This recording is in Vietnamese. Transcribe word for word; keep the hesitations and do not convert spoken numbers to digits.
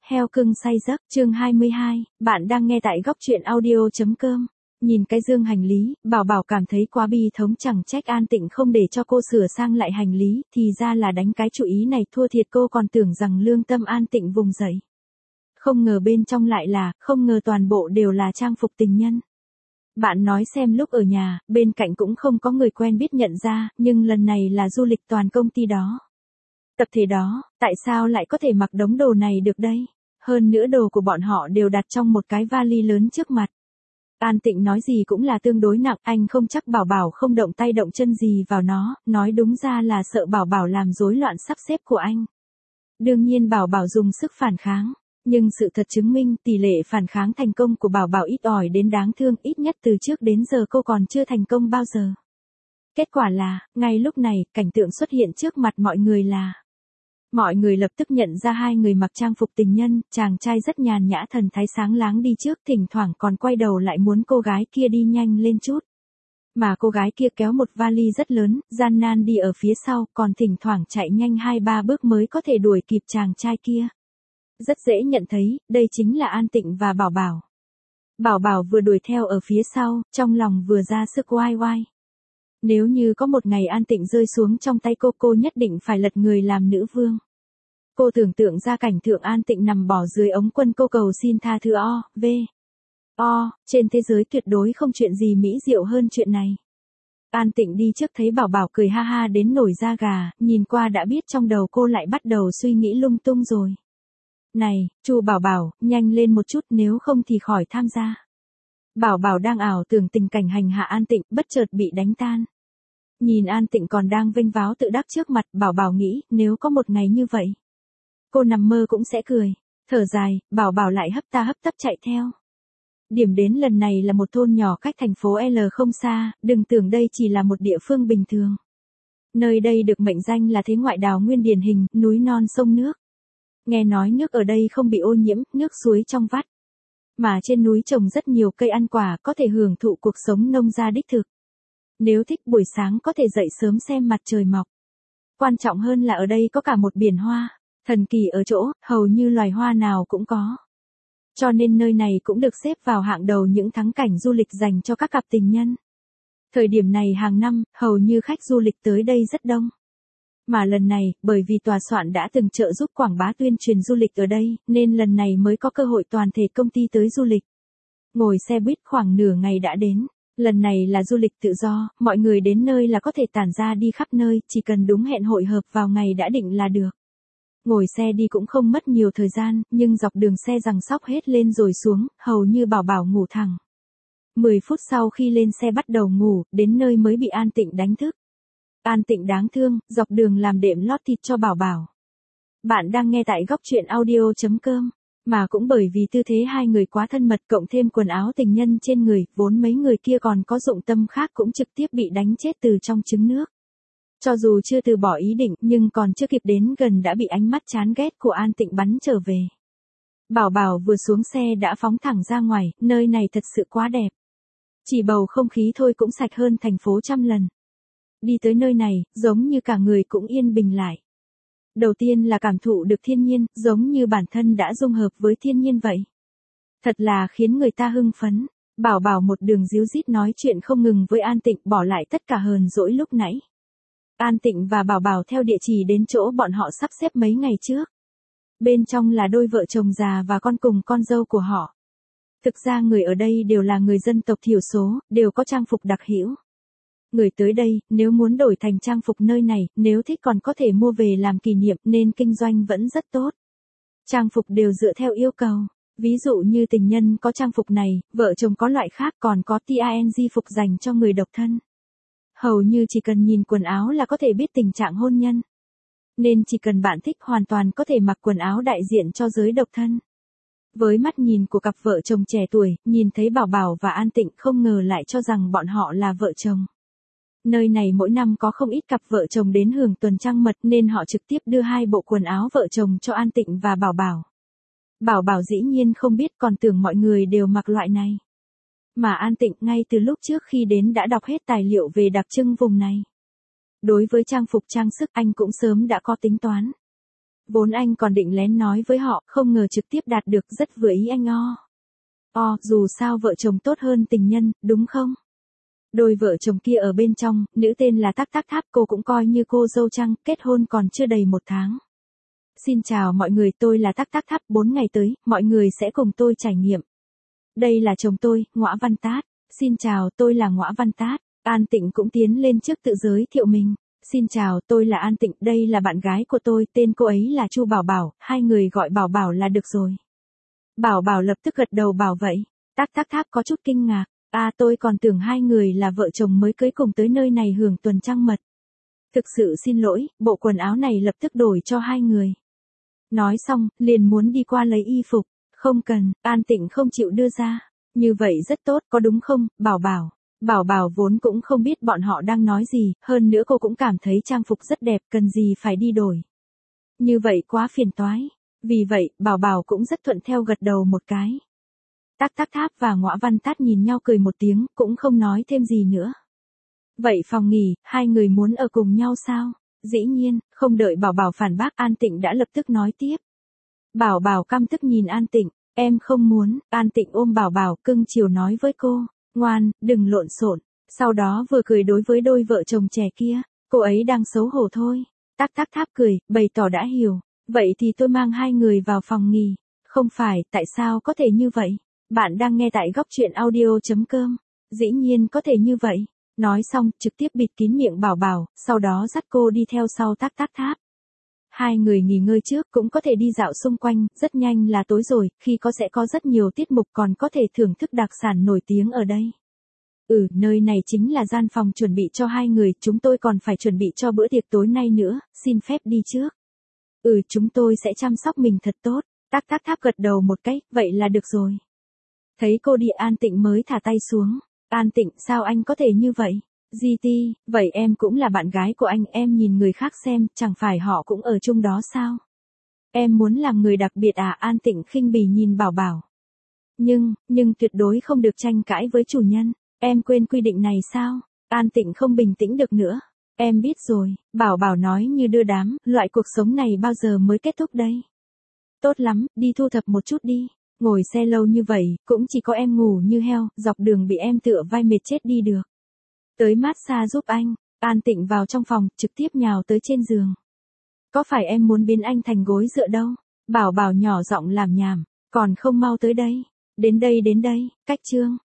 Heo cưng say giấc, chương hai mươi hai, bạn đang nghe tại góc truyện audio.com. Nhìn cái dương hành lý, Bảo Bảo cảm thấy quá bi thống, chẳng trách An Tịnh không để cho cô sửa sang lại hành lý, thì ra là đánh cái chủ ý này thua thiệt, cô còn tưởng rằng lương tâm An Tịnh vùng dậy. Không ngờ bên trong lại là, không ngờ toàn bộ đều là trang phục tình nhân. Bạn nói xem, lúc ở nhà, bên cạnh cũng không có người quen biết nhận ra, nhưng lần này là du lịch toàn công ty đó. Tập thể đó, tại sao lại có thể mặc đống đồ này được đây? Hơn nữa đồ của bọn họ đều đặt trong một cái vali lớn trước mặt. An Tịnh nói gì cũng là tương đối nặng, anh không chắc Bảo Bảo không động tay động chân gì vào nó, nói đúng ra là sợ Bảo Bảo làm rối loạn sắp xếp của anh. Đương nhiên Bảo Bảo dùng sức phản kháng, nhưng sự thật chứng minh tỷ lệ phản kháng thành công của Bảo Bảo ít ỏi đến đáng thương, ít nhất từ trước đến giờ cô còn chưa thành công bao giờ. Kết quả là, ngay lúc này, cảnh tượng xuất hiện trước mặt mọi người là mọi người lập tức nhận ra hai người mặc trang phục tình nhân, chàng trai rất nhàn nhã thần thái sáng láng đi trước, thỉnh thoảng còn quay đầu lại muốn cô gái kia đi nhanh lên chút. Mà cô gái kia kéo một vali rất lớn, gian nan đi ở phía sau, còn thỉnh thoảng chạy nhanh hai ba bước mới có thể đuổi kịp chàng trai kia. Rất dễ nhận thấy, đây chính là An Tịnh và Bảo Bảo. Bảo Bảo vừa đuổi theo ở phía sau, trong lòng vừa ra sức oai oai. Nếu như có một ngày An Tịnh rơi xuống trong tay cô, cô nhất định phải lật người làm nữ vương. Cô tưởng tượng ra cảnh tượng An Tịnh nằm bò dưới ống quân, cô cầu xin tha thứ o, v. O, trên thế giới tuyệt đối không chuyện gì mỹ diệu hơn chuyện này. An Tịnh đi trước thấy Bảo Bảo cười ha ha đến nổi da gà, nhìn qua đã biết trong đầu cô lại bắt đầu suy nghĩ lung tung rồi. Này, chu Bảo Bảo, nhanh lên một chút, nếu không thì khỏi tham gia. Bảo Bảo đang ảo tưởng tình cảnh hành hạ An Tịnh, bất chợt bị đánh tan. Nhìn An Tịnh còn đang vênh váo tự đắc trước mặt, Bảo Bảo nghĩ, nếu có một ngày như vậy, cô nằm mơ cũng sẽ cười. Thở dài, Bảo Bảo lại hấp ta hấp tấp chạy theo. Điểm đến lần này là một thôn nhỏ cách thành phố L không xa, đừng tưởng đây chỉ là một địa phương bình thường. Nơi đây được mệnh danh là thế ngoại đào nguyên điển hình, núi non sông nước. Nghe nói nước ở đây không bị ô nhiễm, nước suối trong vắt. Mà trên núi trồng rất nhiều cây ăn quả, có thể hưởng thụ cuộc sống nông gia đích thực. Nếu thích buổi sáng có thể dậy sớm xem mặt trời mọc. Quan trọng hơn là ở đây có cả một biển hoa. Thần kỳ ở chỗ, hầu như loài hoa nào cũng có. Cho nên nơi này cũng được xếp vào hạng đầu những thắng cảnh du lịch dành cho các cặp tình nhân. Thời điểm này hàng năm, hầu như khách du lịch tới đây rất đông. Mà lần này, bởi vì tòa soạn đã từng trợ giúp quảng bá tuyên truyền du lịch ở đây, nên lần này mới có cơ hội toàn thể công ty tới du lịch. Ngồi xe buýt khoảng nửa ngày đã đến. Lần này là du lịch tự do, mọi người đến nơi là có thể tản ra đi khắp nơi, chỉ cần đúng hẹn hội hợp vào ngày đã định là được. Ngồi xe đi cũng không mất nhiều thời gian, nhưng dọc đường xe giằng xóc hết lên rồi xuống, hầu như Bảo Bảo ngủ thẳng. mười phút sau khi lên xe bắt đầu ngủ, đến nơi mới bị An Tịnh đánh thức. An Tịnh đáng thương, dọc đường làm đệm lót thịt cho Bảo Bảo. Bạn đang nghe tại góc truyện audio.com. Mà cũng bởi vì tư thế hai người quá thân mật cộng thêm quần áo tình nhân trên người, vốn mấy người kia còn có dụng tâm khác cũng trực tiếp bị đánh chết từ trong trứng nước. Cho dù chưa từ bỏ ý định, nhưng còn chưa kịp đến gần đã bị ánh mắt chán ghét của An Tịnh bắn trở về. Bảo Bảo vừa xuống xe đã phóng thẳng ra ngoài, nơi này thật sự quá đẹp. Chỉ bầu không khí thôi cũng sạch hơn thành phố trăm lần. Đi tới nơi này, giống như cả người cũng yên bình lại. Đầu tiên là cảm thụ được thiên nhiên, giống như bản thân đã dung hợp với thiên nhiên vậy. Thật là khiến người ta hưng phấn. Bảo Bảo một đường díu dít nói chuyện không ngừng với An Tịnh, bỏ lại tất cả hờn dỗi lúc nãy. An Tịnh và Bảo Bảo theo địa chỉ đến chỗ bọn họ sắp xếp mấy ngày trước. Bên trong là đôi vợ chồng già và con cùng con dâu của họ. Thực ra người ở đây đều là người dân tộc thiểu số, đều có trang phục đặc hữu. Người tới đây, nếu muốn đổi thành trang phục nơi này, nếu thích còn có thể mua về làm kỷ niệm, nên kinh doanh vẫn rất tốt. Trang phục đều dựa theo yêu cầu. Ví dụ như tình nhân có trang phục này, vợ chồng có loại khác, còn có ting phục dành cho người độc thân. Hầu như chỉ cần nhìn quần áo là có thể biết tình trạng hôn nhân. Nên chỉ cần bạn thích hoàn toàn có thể mặc quần áo đại diện cho giới độc thân. Với mắt nhìn của cặp vợ chồng trẻ tuổi, nhìn thấy Bảo Bảo và An Tịnh không ngờ lại cho rằng bọn họ là vợ chồng. Nơi này mỗi năm có không ít cặp vợ chồng đến hưởng tuần trăng mật nên họ trực tiếp đưa hai bộ quần áo vợ chồng cho An Tịnh và Bảo Bảo. Bảo Bảo dĩ nhiên không biết, còn tưởng mọi người đều mặc loại này. Mà An Tịnh ngay từ lúc trước khi đến đã đọc hết tài liệu về đặc trưng vùng này. Đối với trang phục trang sức anh cũng sớm đã có tính toán. Vốn anh còn định lén nói với họ, không ngờ trực tiếp đạt được, rất vừa ý anh o. O, dù sao vợ chồng tốt hơn tình nhân, đúng không? Đôi vợ chồng kia ở bên trong, nữ tên là Tắc Tắc Tháp, cô cũng coi như cô dâu trăng, kết hôn còn chưa đầy một tháng. Xin chào mọi người, tôi là Tắc Tắc Tháp, bốn ngày tới, mọi người sẽ cùng tôi trải nghiệm. Đây là chồng tôi, Ngõa Văn Tát. Xin chào, tôi là Ngõa Văn Tát. An Tịnh cũng tiến lên trước tự giới thiệu mình. Xin chào, tôi là An Tịnh, đây là bạn gái của tôi, tên cô ấy là Chu Bảo Bảo, hai người gọi Bảo Bảo là được rồi. Bảo Bảo lập tức gật đầu bảo vậy. Tắc Tắc Tháp có chút kinh ngạc. À, tôi còn tưởng hai người là vợ chồng mới cưới cùng tới nơi này hưởng tuần trăng mật. Thực sự xin lỗi, bộ quần áo này lập tức đổi cho hai người. Nói xong, liền muốn đi qua lấy y phục. Không cần, An Tịnh không chịu đưa ra. Như vậy rất tốt, có đúng không, Bảo Bảo? Bảo Bảo vốn cũng không biết bọn họ đang nói gì, hơn nữa cô cũng cảm thấy trang phục rất đẹp, cần gì phải đi đổi. Như vậy quá phiền toái. Vì vậy, Bảo Bảo cũng rất thuận theo gật đầu một cái. Tắc Tắc Tháp và Ngõa Văn Tát nhìn nhau cười một tiếng, cũng không nói thêm gì nữa. Vậy phòng nghỉ, hai người muốn ở cùng nhau sao? Dĩ nhiên, không đợi Bảo Bảo phản bác, An Tịnh đã lập tức nói tiếp. Bảo Bảo căm tức nhìn An Tịnh, em không muốn. An Tịnh ôm Bảo Bảo cưng chiều nói với cô, ngoan, đừng lộn xộn. Sau đó vừa cười đối với đôi vợ chồng trẻ kia, cô ấy đang xấu hổ thôi. Tắc Tắc Tháp cười, bày tỏ đã hiểu. Vậy thì tôi mang hai người vào phòng nghỉ. Không phải, tại sao có thể như vậy? Bạn đang nghe tại góc truyện audio.com. Dĩ nhiên có thể như vậy. Nói xong, trực tiếp bịt kín miệng Bảo Bảo, sau đó dắt cô đi theo sau Tắc Tắc Tháp. Hai người nghỉ ngơi trước, cũng có thể đi dạo xung quanh, rất nhanh là tối rồi, khi có sẽ có rất nhiều tiết mục, còn có thể thưởng thức đặc sản nổi tiếng ở đây. Ừ, nơi này chính là gian phòng chuẩn bị cho hai người, chúng tôi còn phải chuẩn bị cho bữa tiệc tối nay nữa, xin phép đi trước. Ừ, chúng tôi sẽ chăm sóc mình thật tốt. Tắc Tắc Tháp gật đầu một cái, vậy là được rồi. Thấy cô đi, An Tịnh mới thả tay xuống. An Tịnh, sao anh có thể như vậy? giê tê, vậy em cũng là bạn gái của anh, em nhìn người khác xem, chẳng phải họ cũng ở chung đó sao? Em muốn làm người đặc biệt à? An Tịnh khinh bỉ nhìn Bảo Bảo. Nhưng, nhưng tuyệt đối không được tranh cãi với chủ nhân. Em quên quy định này sao? An Tịnh không bình tĩnh được nữa. Em biết rồi, Bảo Bảo nói như đưa đám, loại cuộc sống này bao giờ mới kết thúc đây? Tốt lắm, đi thu thập một chút đi. Ngồi xe lâu như vậy, cũng chỉ có em ngủ như heo, dọc đường bị em tựa vai mệt chết đi được. Tới massage giúp anh. An Tịnh vào trong phòng, trực tiếp nhào tới trên giường. Có phải em muốn biến anh thành gối dựa đâu? Bảo Bảo nhỏ giọng làm nhảm, còn không mau tới đây. Đến đây đến đây, cách chương.